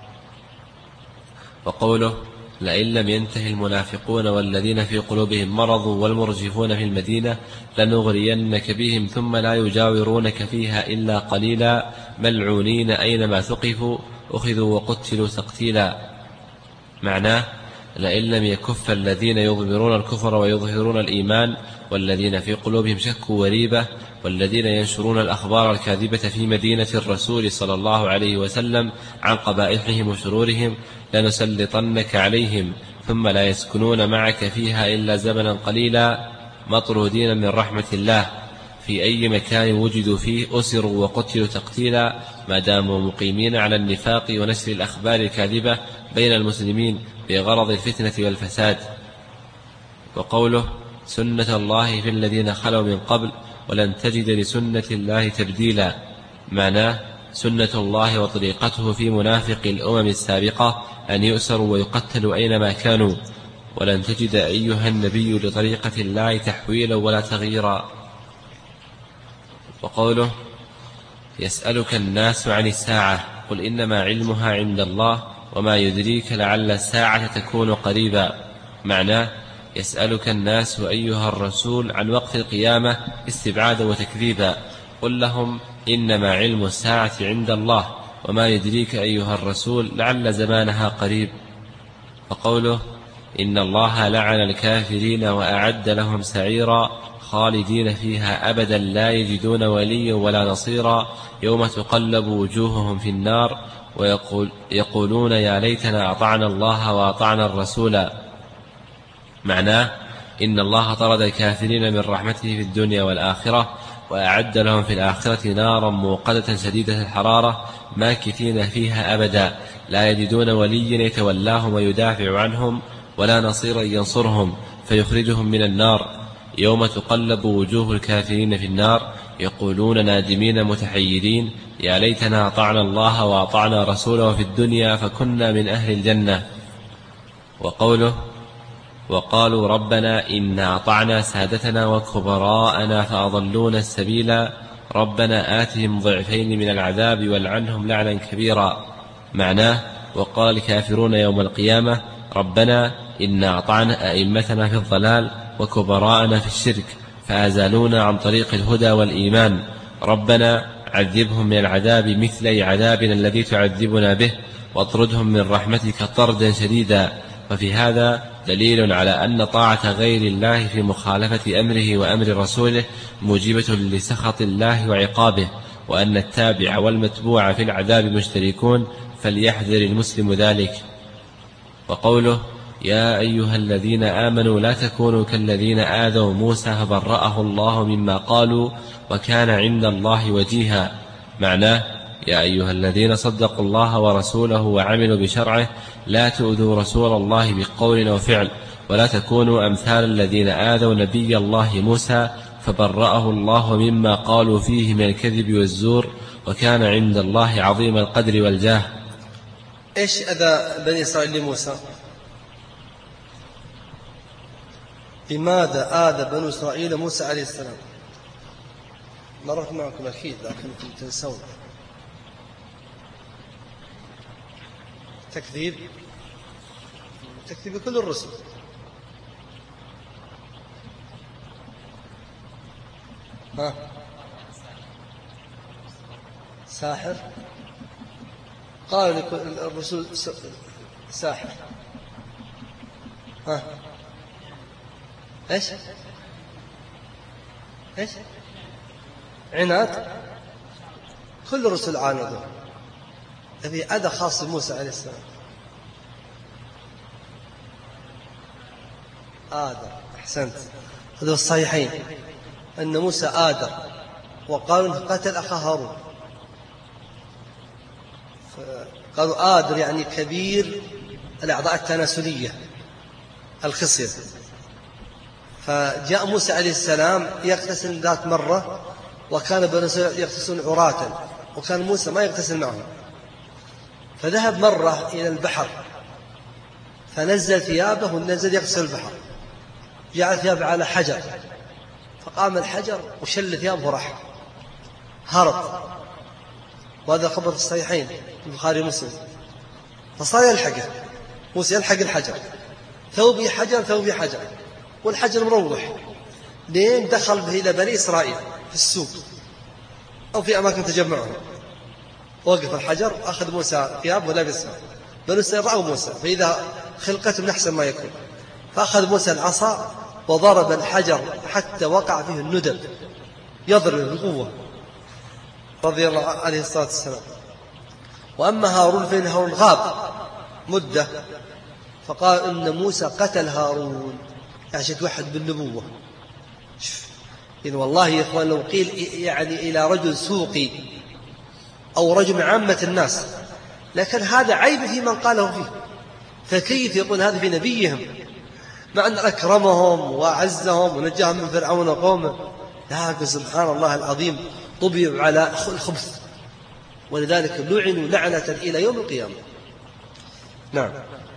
وقوله لئن لم ينته المنافقون والذين في قلوبهم مرض والمرجفون في المدينة لنغرينك بهم ثم لا يجاورونك فيها إلا قليلا ملعونين أينما ثقفوا أخذوا وقتلوا تقتيلا. معناه لئن لم يكف الذين يظهرون الكفر ويظهرون الإيمان والذين في قلوبهم شك وريبة والذين ينشرون الأخبار الكاذبة في مدينة الرسول صلى الله عليه وسلم عن قبائحهم وشرورهم لنسلطنك عليهم ثم لا يسكنون معك فيها إلا زمنا قليلا مطرودين من رحمة الله، في أي مكان وجدوا فيه أسروا وقتلوا تقتيلا ما داموا مقيمين على النفاق ونشر الأخبار الكاذبة بين المسلمين بغرض الفتنة والفساد. وقوله سنة الله في الذين خلوا من قبل ولن تجد لسنة الله تبديلا، معناه سنة الله وطريقته في منافق الأمم السابقة أن يؤسروا ويقتلوا أينما كانوا، ولن تجد أيها النبي لطريقة الله تحويلا ولا تغييرا. وقوله يسألك الناس عن الساعة قل إنما علمها عند الله وما يدريك لعل الساعة تكون قريبا، معناه يسألك الناس أيها الرسول عن وقت القيامة استبعادا وتكذيبا، قل لهم إنما علم الساعة عند الله وما يدريك أيها الرسول لعل زمانها قريب. وقوله إن الله لعن الكافرين وأعد لهم سعيرا خالدين فيها أبدا لا يجدون وليا ولا نصيرا يوم تقلب وجوههم في النار ويقولون يا ليتنا أطعنا الله وأطعنا الرسول، معناه إن الله طرد الكافرين من رحمته في الدنيا والآخرة وأعد لهم في الآخرة نارا موقدة شديدة الحرارة ماكثين فيها أبدا لا يجدون وليا يتولاهم ويدافع عنهم ولا نصيرا ينصرهم فيخرجهم من النار يوم تقلب وجوه الكافرين في النار يقولون نادمين متحيرين يا ليتنا أطعنا الله وأطعنا رسوله في الدنيا فكنا من أهل الجنة. وقوله وقالوا ربنا إنا أطعنا سادتنا وكبراءنا فأضلونا السبيلا ربنا آتهم ضعفين من العذاب والعنهم لعنا كبيرا، معناه وقال الكافرون يوم القيامة ربنا إنا أطعنا أئمتنا في الضلال وكبراءنا في الشرك فأزالونا عن طريق الهدى والإيمان، ربنا عذبهم من العذاب مثل عذابنا الذي تعذبنا به واطردهم من رحمتك طردا شديدا. وفي هذا دليل على أن طاعة غير الله في مخالفة أمره وأمر رسوله موجبة لسخط الله وعقابه، وأن التابع والمتبوع في العذاب مشتركون فليحذر المسلم ذلك. وقوله يا أيها الذين آمنوا لا تكونوا كالذين آذوا موسى فبرأه الله مما قالوا وكان عند الله وجيها، معناه يا أيها الذين صدقوا الله ورسوله وعملوا بشرعه لا تؤذوا رسول الله بقول وفعل ولا تكونوا أمثال الذين آذوا نبي الله موسى فبرأه الله مما قالوا فيه من الكذب والزور وكان عند الله عظيم القدر والجاه. إيش أذى بني إسرائيل لموسى؟ لماذا آذى بنو إسرائيل موسى عليه السلام؟ مرت معكم أكيد لكنكم تنسون. تكذيب كل الرسل، ساحر، قال الرسول ساحر، ايش عناد، كل الرسل عاندوا، هذه أذى خاص بموسى عليه السلام. آدم، أحسنت، هذا الصحيحين أن موسى آدم وقالوا قتل أخا هارون، قالوا آدم يعني كبير الأعضاء التناسلية الخصية. فجاء موسى عليه السلام يغتسل ذات مرة وكان بنو إسرائيل يغتسلون عراة وكان موسى ما يغتسل معهم، فذهب مرة إلى البحر فنزل ثيابه ونزل يغسل البحر، جعل ثيابه على حجر فقام الحجر وشل ثيابه وراح هرب، وهذا خبر في الصحيحين البخاري ومسلم. فصار يلحقه موسى، يلحق الحجر، ثوبي حجر والحجر مروح، لين دخل به إلى بني إسرائيل في السوق أو في أماكن تجمعهم، وقف الحجر أخذ موسى ثياب ولبسها، بنو إسرائيل رأوا موسى فإذا خلقته من أحسن ما يكون، فأخذ موسى العصا وضرب الحجر حتى وقع فيه الندب، يضرب بالقوة رضي الله عليه الصلاة والسلام. وأما هارون فإن هارون غاب مدة، فقال إن موسى قتل هارون عشان توحد بالنبوة، إذن والله يا إخوان لو قيل يعني إلى رجل سوقي أو رجل من عامة الناس لكن هذا عيب في من قاله فيه، فكيف يقول هذا في نبيهم مع أن أكرمهم وأعزهم ونجاهم من فرعون وقومه؟ لكن سبحان الله العظيم طبعوا على الخبث، ولذلك لعنوا لعنة إلى يوم القيامة. نعم.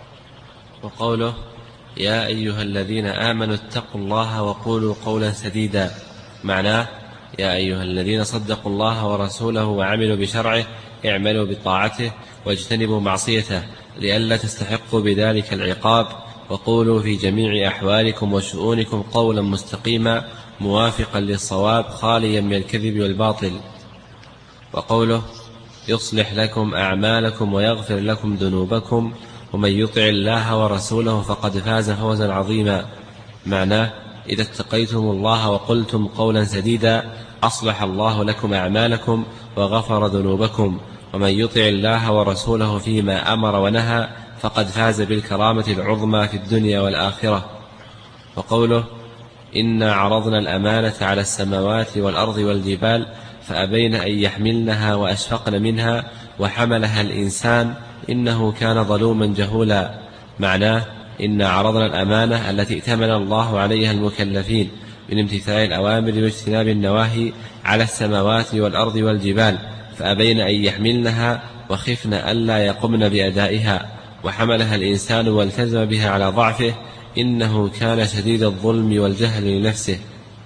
وقوله يا أيها الذين آمنوا اتقوا الله وقولوا قولا سديدا، معناه يا أيها الذين صدقوا الله ورسوله وعملوا بشرعه اعملوا بطاعته واجتنبوا معصيته لئلا تستحقوا بذلك العقاب، وقولوا في جميع أحوالكم وشؤونكم قولا مستقيما موافقا للصواب خاليا من الكذب والباطل. وقوله يصلح لكم أعمالكم ويغفر لكم ذنوبكم ومن يطع الله ورسوله فقد فاز فوزا عظيما، معناه إذا اتقيتم الله وقلتم قولا سديدا أصلح الله لكم أعمالكم وغفر ذنوبكم، ومن يطع الله ورسوله فيما أمر ونهى فقد فاز بالكرامة العظمى في الدنيا والآخرة. وقوله إنا عرضنا الأمانة على السماوات والأرض والجبال فأبين أن يحملنها وأشفقن منها وحملها الإنسان إنه كان ظلوما جهولا، معناه إنا عرضنا الأمانة التي ائتمن الله عليها المكلفين من امتثال الأوامر واجتناب النواهي على السماوات والأرض والجبال فأبين أن يحملنها وخفن ألا يقمن بأدائها، وحملها الإنسان والتزم بها على ضعفه إنه كان شديد الظلم والجهل لنفسه.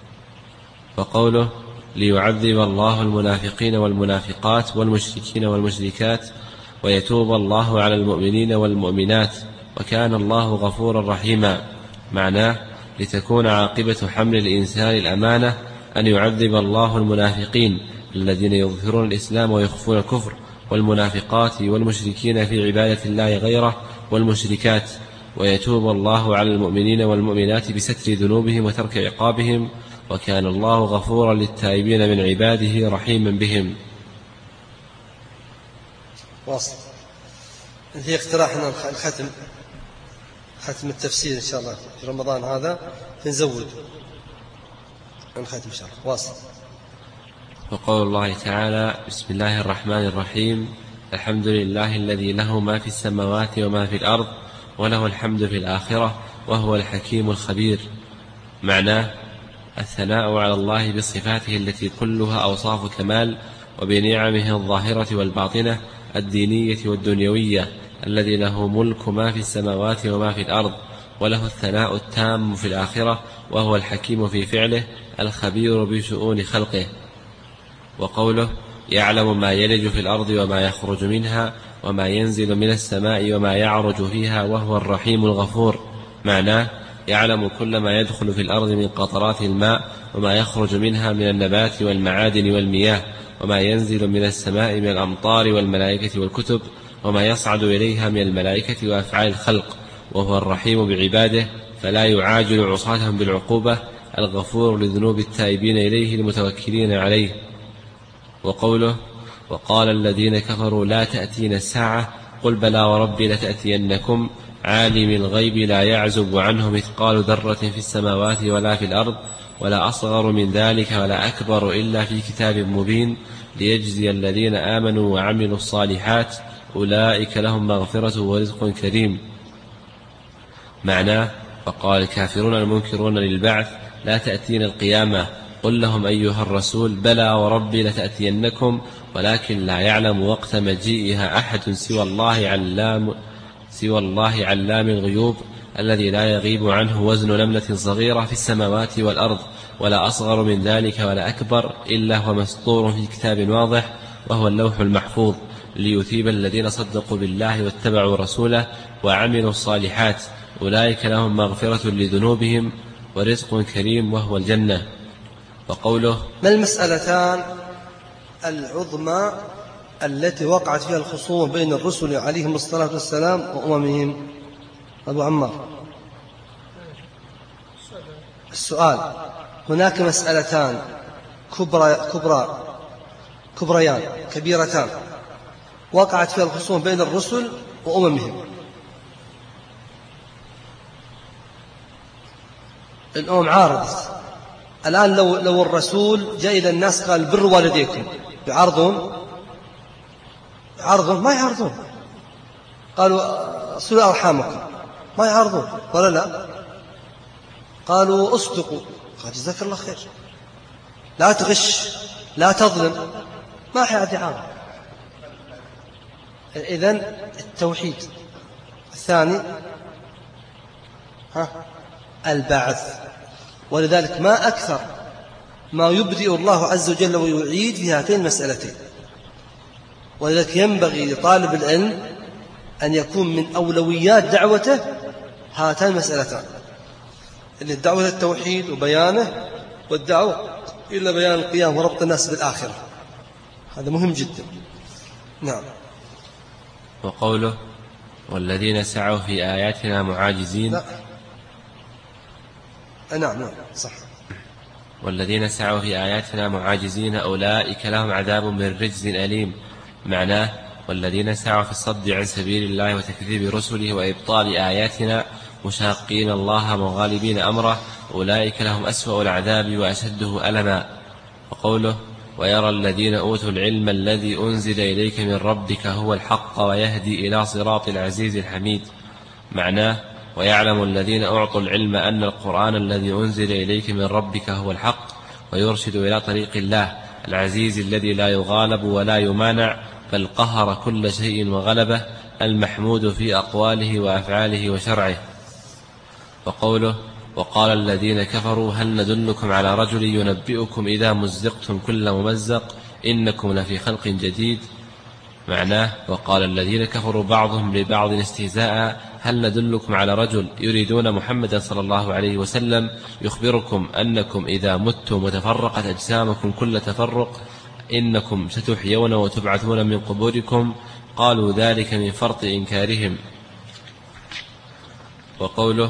وقوله ليعذب الله المنافقين والمنافقات والمشركين والمشركات ويتوب الله على المؤمنين والمؤمنات وكان الله غفورا رحيما، معناه لتكون عاقبة حمل الإنسان الأمانة أن يعذب الله المنافقين الذين يظهرون الإسلام ويخفون الكفر، والمنافقات والمشركين في عبادة الله غيره والمشركات، ويتوب الله على المؤمنين والمؤمنات بستر ذنوبهم وترك عقابهم وكان الله غفورا للتائبين من عباده رحيما بهم. واصل. في اقتراحنا الختم، ختم التفسير إن شاء الله في رمضان هذا نزود الختم إن شاء الله. واصل. وقول الله تعالى بسم الله الرحمن الرحيم الحمد لله الذي له ما في السماوات وما في الأرض وله الحمد في الآخرة وهو الحكيم الخبير، معناه الثناء على الله بصفاته التي كلها أوصاف كمال وبنعمه الظاهرة والباطنة الدينية والدنيوية الذي له ملك ما في السماوات وما في الأرض، وله الثناء التام في الآخرة وهو الحكيم في فعله الخبير بشؤون خلقه. وقوله يعلم ما يلج في الأرض وما يخرج منها وما ينزل من السماء وما يعرج فيها وهو الرحيم الغفور، معناه يعلم كل ما يدخل في الأرض من قطرات الماء وما يخرج منها من النبات والمعادن والمياه وما ينزل من السماء من الأمطار والملائكة والكتب وما يصعد إليها من الملائكة وأفعال الخلق، وهو الرحيم بعباده فلا يعاجل عصاتهم بالعقوبة الغفور لذنوب التائبين إليه المتوكلين عليه. وقوله وقال الذين كفروا لا تأتين الساعة قل بلى وربي لتأتينكم عالم الغيب لا يعزب عنه مثقال ذرة في السماوات ولا في الأرض ولا أصغر من ذلك ولا أكبر إلا في كتاب مبين ليجزي الذين آمنوا وعملوا الصالحات أولئك لهم مغفرة ورزق كريم، معناه وقال الكافرون المنكرون للبعث لا تأتين القيامة قل لهم أيها الرسول بلى وربي لتأتينكم ولكن لا يعلم وقت مجيئها أحد سوى الله علام الغيوب الذي لا يغيب عنه وزن نملة صغيرة في السماوات والأرض ولا أصغر من ذلك ولا أكبر إلا هو مسطور في كتاب واضح وهو اللوح المحفوظ ليثيب الذين صدقوا بالله واتبعوا رسوله وعملوا الصالحات أولئك لهم مغفرة لذنوبهم ورزق كريم وهو الجنة. وقوله ما المسألتان العظمى التي وقعت فيها الخصوم بين الرسل عليهم الصلاة والسلام وأممهم؟ أبو عمار. السؤال هناك مسألتان كبريان كبيرتان وقعت فيها الخصوم بين الرسل وأممهم. الأمم عارضت الآن لو الرسول جاء إلى الناس قال بروا والديكم، يعارضون؟ ما يعارضون. قالوا صلوا أرحامكم، ما يعارضون ولا لا؟ قالوا اصدقوا، قال جزاك الله خير، لا تغش، لا تظلم، ما حد يعارض. إذن التوحيد. الثاني البعث. ولذلك ما أكثر ما يبدئ الله عز وجل ويعيد في هاتين المسألتين. ولذلك ينبغي لطالب العلم أن يكون من أولويات دعوته هاتان المسألتان، اللي الدعوة للتوحيد وبيانه، والدعوة إلى بيان القيام وربط الناس بالآخرة. هذا مهم جدا. نعم. وقوله والذين سعوا في آياتنا معاجزين. نعم صح. والذين سعوا في آياتنا معاجزين أولئك لهم عذاب من رجز أليم. معناه والذين سعوا في الصد عن سبيل الله وتكذيب رسله وإبطال آياتنا مشاقين الله مغالبين أمره أولئك لهم أسوأ العذاب وأشده ألما. وقوله ويرى الذين أوتوا العلم الذي أنزل إليك من ربك هو الحق ويهدي إلى صراط العزيز الحميد. معناه ويعلم الذين أعطوا العلم أن القرآن الذي أنزل إليك من ربك هو الحق ويرشد إلى طريق الله العزيز الذي لا يغالب ولا يمانع بل قهر كل شيء وغلبه المحمود في أقواله وأفعاله وشرعه. وقوله وقال الذين كفروا هل ندلكم على رجل ينبئكم إذا مزقتم كل ممزق إنكم لفي خلق جديد. معناه وقال الذين كفروا بعضهم لبعض استهزاء هل ندلكم على رجل يريدون محمدا صلى الله عليه وسلم يخبركم أنكم إذا متم وتفرقت أجسامكم كل تفرق إنكم ستحيون وتبعثون من قبوركم قالوا ذلك من فرط إنكارهم. وقوله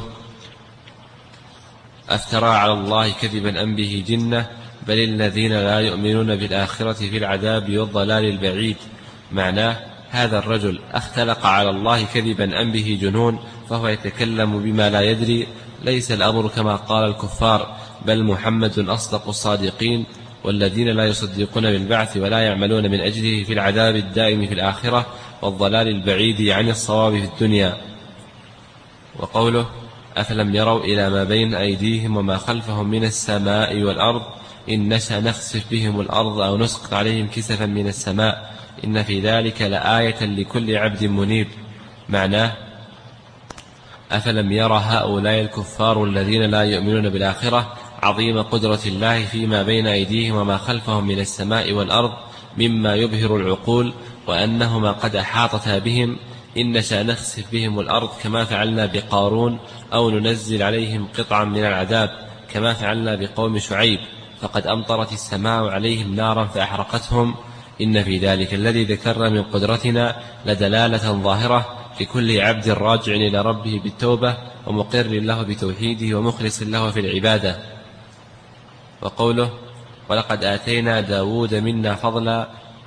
أفترى على الله كذبا أم به جنة بل الذين لا يؤمنون بالآخرة في العذاب والضلال البعيد. معناه هذا الرجل أختلق على الله كذبا أم به جنون فهو يتكلم بما لا يدري. ليس الأمر كما قال الكفار بل محمد أصدق الصادقين والذين لا يصدقون بالبعث ولا يعملون من أجله في العذاب الدائم في الآخرة والضلال البعيد عن الصواب في الدنيا. وقوله أفلم يروا إلى ما بين أيديهم وما خلفهم من السماء والأرض إن نشأ نخسف بهم الأرض أو نسقط عليهم كسفا من السماء إن في ذلك لآية لكل عبد منيب. معناه أفلم يرى هؤلاء الكفار الذين لا يؤمنون بالآخرة عظيم قدرة الله فيما بين أيديهم وما خلفهم من السماء والأرض مما يبهر العقول وأنهما قد أحاطتا بهم إن نشأ نخسف بهم الأرض كما فعلنا بقارون أو ننزل عليهم قطعا من العذاب كما فعلنا بقوم شعيب فقد أمطرت السماء عليهم نارا فأحرقتهم إن في ذلك الذي ذكرنا من قدرتنا لدلالة ظاهرة لكل عبد راجع إلى ربه بالتوبة ومقر له بتوحيده ومخلص له في العبادة. وقوله ولقد آتينا داود منا فضلا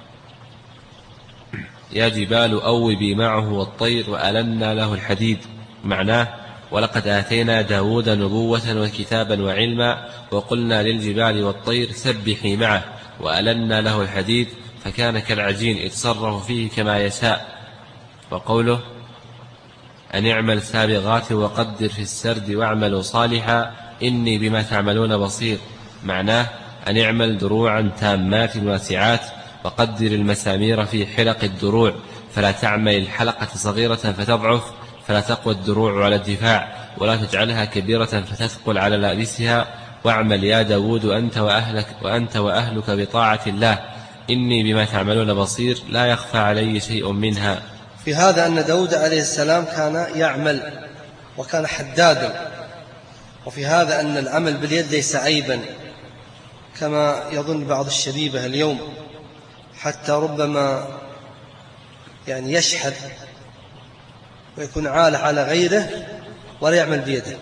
يا جبال أوبي معه والطير وألنا له الحديد. معناه ولقد آتينا داود نبوة وكتابا وعلما وقلنا للجبال والطير سبحي معه وألنا له الحديد فكان كالعجين يتصرف فيه كما يشاء. وقوله أن اعمل سابغات وقدر في السرد واعملوا صالحا إني بما تعملون بصير. معناه أن اعمل دروعا تامات واسعات وقدر المسامير في حلق الدروع فلا تعمل الحلقة صغيرة فتضعف فلا تقوى الدروع على الدفاع ولا تجعلها كبيرة فتثقل على لابسها واعمل يا داود وأنت وأهلك بطاعة الله إني بما تعملون بصير لا يخفى علي شيء منها. في هذا أن داود عليه السلام كان يعمل وكان حدادا، وفي هذا أن العمل باليد ليس عيبا كما يظن بعض الشبيبة اليوم، حتى ربما يشحذ ويكون عالة على غيره ولا يعمل بيده.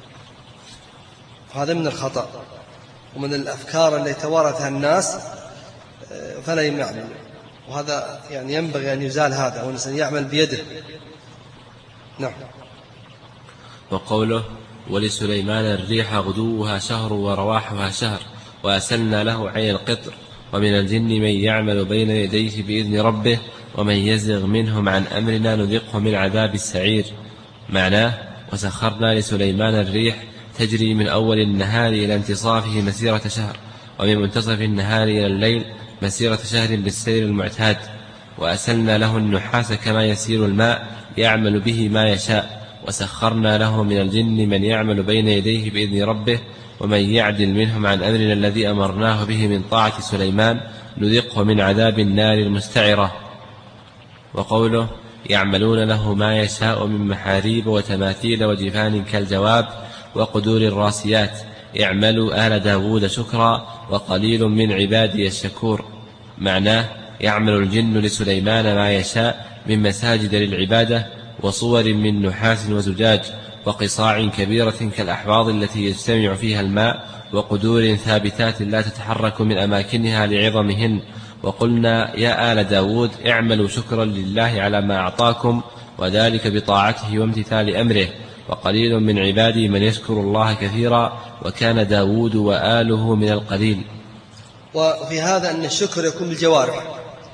هذا من الخطأ ومن الأفكار التي توارثها الناس فلا يعمل، وهذا ينبغي أن يزال هذا والإنسان يعمل بيده. نعم. وقوله ولسليمان الريح غدوها شهر ورواحها شهر وأسلنا له عين القطر ومن الجن من يعمل بين يديه بإذن ربه ومن يزغ منهم عن أمرنا نذقه من عذاب السعير. معناه وسخرنا لسليمان الريح تجري من أول النهار إلى انتصافه مسيرة شهر ومن منتصف النهار إلى الليل مسيرة شهر بالسير المعتاد. وأسلنا له النحاس كما يسير الماء يعمل به ما يشاء. وسخرنا له من الجن من يعمل بين يديه بإذن ربه ومن يعدل منهم عن أمرنا الذي أمرناه به من طاعة سليمان نذقه من عذاب النار المستعرة. وقوله يعملون له ما يشاء من محاريب وتماثيل وجفان كالجواب وقدور الراسيات اعملوا آل داود شكرا وقليل من عبادي الشكور. معناه يعمل الجن لسليمان ما يشاء من مساجد للعبادة وصور من نحاس وزجاج وقصاع كبيرة كالأحواض التي يجتمع فيها الماء وقدور ثابتات لا تتحرك من أماكنها لعظمهن. وقلنا يا آل داود اعملوا شكرا لله على ما أعطاكم وذلك بطاعته وامتثال أمره وقليل من عبادي من يشكر الله كثيرا وكان داود وآله من القليل. وفي هذا أن الشكر يكون بالجوارح،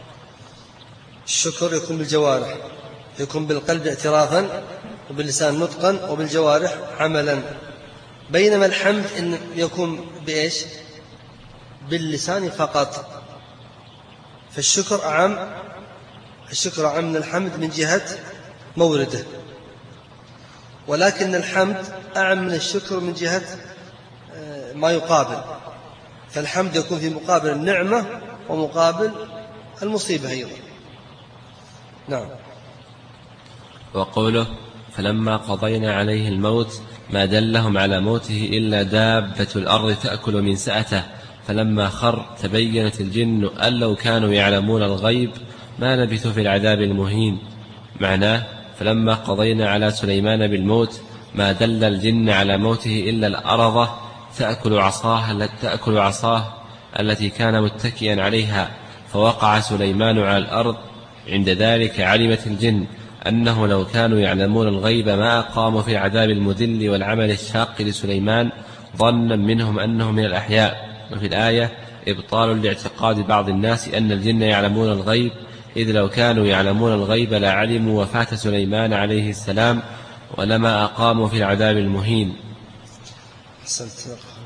الشكر يكون بالجوارح، يكون بالقلب اعترافا وباللسان نطقا وبالجوارح عملا، بينما الحمد إن يكون بإيش؟ باللسان فقط. فالشكر أعم، الشكر أعم من الحمد من جهة مورده، ولكن الحمد أعم من الشكر من جهة ما يقابل. فالحمد يكون في مقابل النعمة ومقابل المصيبة أيضا. نعم. وقوله فلما قضينا عليه الموت ما دلهم على موته إلا دابة الأرض تأكل من سأته فلما خر تبينت الجن أن لو كانوا يعلمون الغيب ما لبثوا في العذاب المهين. معناه فلما قضينا على سليمان بالموت ما دل الجن على موته إلا الأرض تأكل عصاه التي كان متكئا عليها فوقع سليمان على الأرض. عند ذلك علمت الجن أنه لو كانوا يعلمون الغيب ما أقاموا في العذاب المذل والعمل الشاق لسليمان ظنا منهم أنه من الأحياء. وفي الآية إبطال لاعتقاد بعض الناس أن الجن يعلمون الغيب، إذ لو كانوا يعلمون الغيب لعلموا وفاة سليمان عليه السلام ولما أقاموا في العذاب المهين.